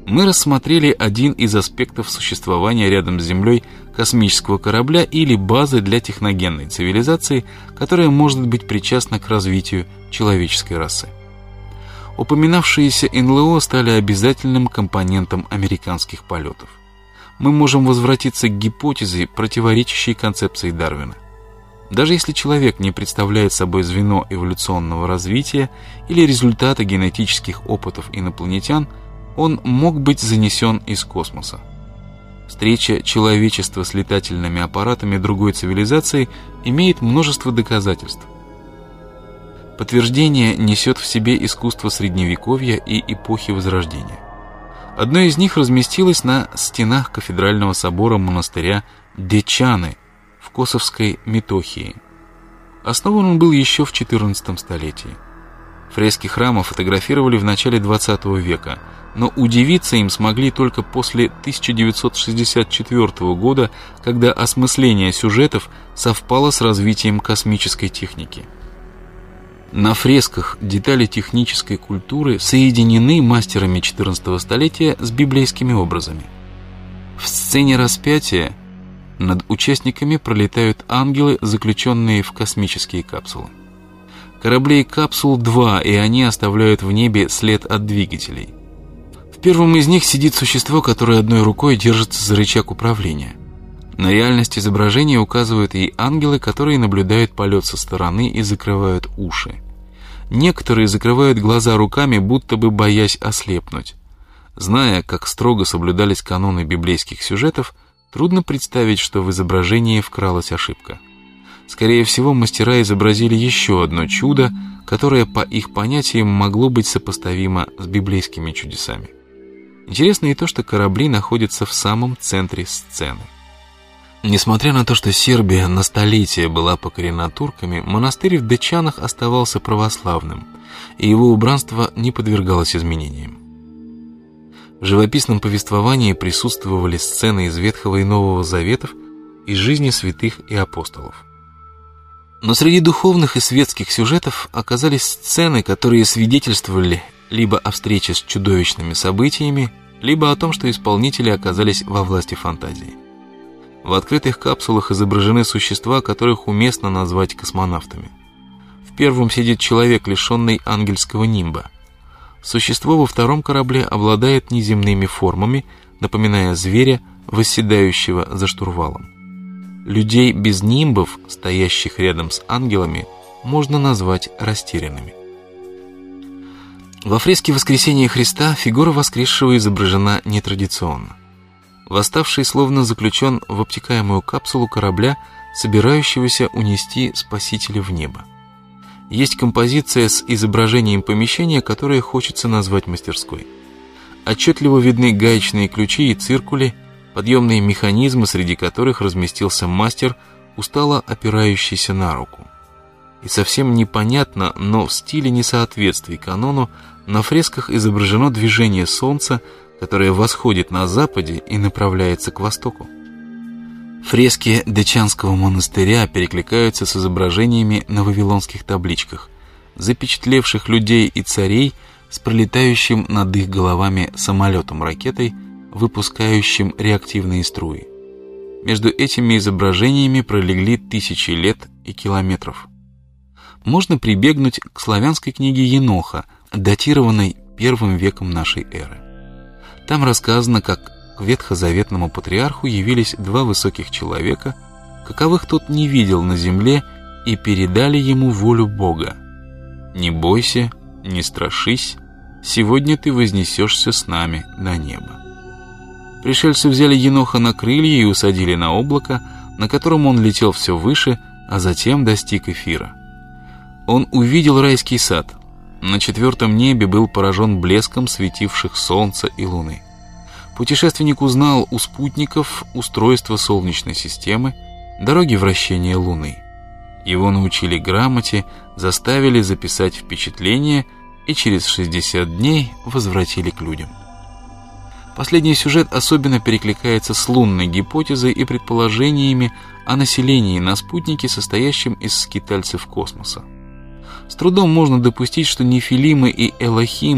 Мы рассмотрели один из аспектов существования рядом с Землей космического корабля или базы для техногенной цивилизации, которая может быть причастна к развитию человеческой расы. Упоминавшиеся НЛО стали обязательным компонентом американских полетов. Мы можем возвратиться к гипотезе, противоречащей концепции Дарвина. Даже если человек не представляет собой звено эволюционного развития или результата генетических опытов инопланетян, он мог быть занесен из космоса. Встреча человечества с летательными аппаратами другой цивилизации имеет множество доказательств. Подтверждение несет в себе искусство Средневековья и эпохи Возрождения. Одно из них разместилось на стенах кафедрального собора монастыря Дечаны в Косовской Метохии. Основан он был еще в XIV столетии. Фрески храма фотографировали в начале XX века, но удивиться им смогли только после 1964 года, когда осмысление сюжетов совпало с развитием космической техники. На фресках детали технической культуры соединены мастерами XIV столетия с библейскими образами. В сцене распятия над участниками пролетают ангелы, заключенные в космические капсулы. Кораблей капсул 2, и они оставляют в небе след от двигателей. В первом из них сидит существо, которое одной рукой держится за рычаг управления. На реальность изображения указывают и ангелы, которые наблюдают полет со стороны и закрывают уши. Некоторые закрывают глаза руками, будто бы боясь ослепнуть. Зная, как строго соблюдались каноны библейских сюжетов, трудно представить, что в изображении вкралась ошибка. Скорее всего, мастера изобразили еще одно чудо, которое, по их понятиям, могло быть сопоставимо с библейскими чудесами. Интересно и то, что корабли находятся в самом центре сцены. Несмотря на то, что Сербия на столетия была покорена турками, монастырь в Дечанах оставался православным, и его убранство не подвергалось изменениям. В живописном повествовании присутствовали сцены из Ветхого и Нового Заветов, из жизни святых и апостолов. Но среди духовных и светских сюжетов оказались сцены, которые свидетельствовали либо о встрече с чудовищными событиями, либо о том, что исполнители оказались во власти фантазии. В открытых капсулах изображены существа, которых уместно назвать космонавтами. В первом сидит человек, лишенный ангельского нимба. Существо во втором корабле обладает неземными формами, напоминая зверя, восседающего за штурвалом. Людей без нимбов, стоящих рядом с ангелами, можно назвать растерянными. Во фреске «Воскресения Христа» фигура воскресшего изображена нетрадиционно. Восставший словно заключен в обтекаемую капсулу корабля, собирающегося унести Спасителя в небо. Есть композиция с изображением помещения, которое хочется назвать мастерской. Отчетливо видны гаечные ключи и циркули, подъемные механизмы, среди которых разместился мастер, устало опирающийся на руку. И совсем непонятно, но в стиле несоответствий канону на фресках изображено движение солнца, которое восходит на западе и направляется к востоку. Фрески Дечанского монастыря перекликаются с изображениями на вавилонских табличках, запечатлевших людей и царей с пролетающим над их головами самолетом-ракетой, выпускающим реактивные струи. Между этими изображениями пролегли тысячи лет и километров. Можно прибегнуть к славянской книге Еноха, датированной I веком нашей эры. Там рассказано, как к ветхозаветному патриарху явились два высоких человека, каковых тот не видел на земле, и передали ему волю Бога. «Не бойся, не страшись, сегодня ты вознесешься с нами на небо». Пришельцы взяли Еноха на крылья и усадили на облако, на котором он летел все выше, а затем достиг эфира. Он увидел райский сад. На 4-м небе был поражен блеском светивших солнца и луны. Путешественник узнал у спутников устройство Солнечной системы, дороги вращения Луны. Его научили грамоте, заставили записать впечатления и через 60 дней возвратили к людям. Последний сюжет особенно перекликается с лунной гипотезой и предположениями о населении на спутнике, состоящем из скитальцев космоса. С трудом можно допустить, что нефилимы и элохимы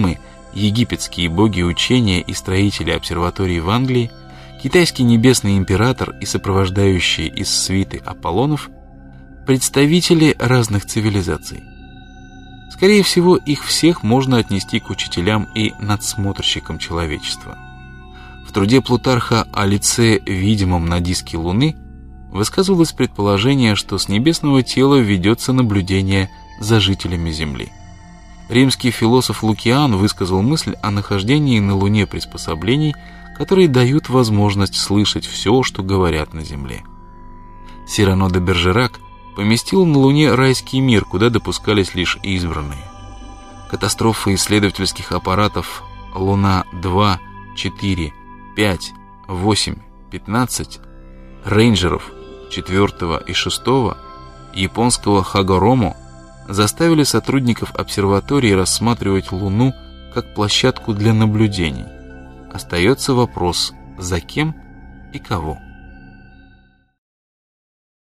египетские боги учения и строители обсерваторий в Англии, китайский небесный император и сопровождающие из свиты Аполлонов – представители разных цивилизаций. Скорее всего, их всех можно отнести к учителям и надсмотрщикам человечества. В труде Плутарха о лице, видимом на диске Луны, высказывалось предположение, что с небесного тела ведется наблюдение за жителями Земли. Римский философ Лукиан высказал мысль о нахождении на Луне приспособлений, которые дают возможность слышать все, что говорят на Земле. Сирано де Бержерак поместил на Луне райский мир, куда допускались лишь избранные. Катастрофы исследовательских аппаратов Луна-2, 4, 5, 8, 15, рейнджеров 4 и 6, японского Хагоромо заставили сотрудников обсерватории рассматривать Луну как площадку для наблюдений. Остается вопрос, за кем и кого.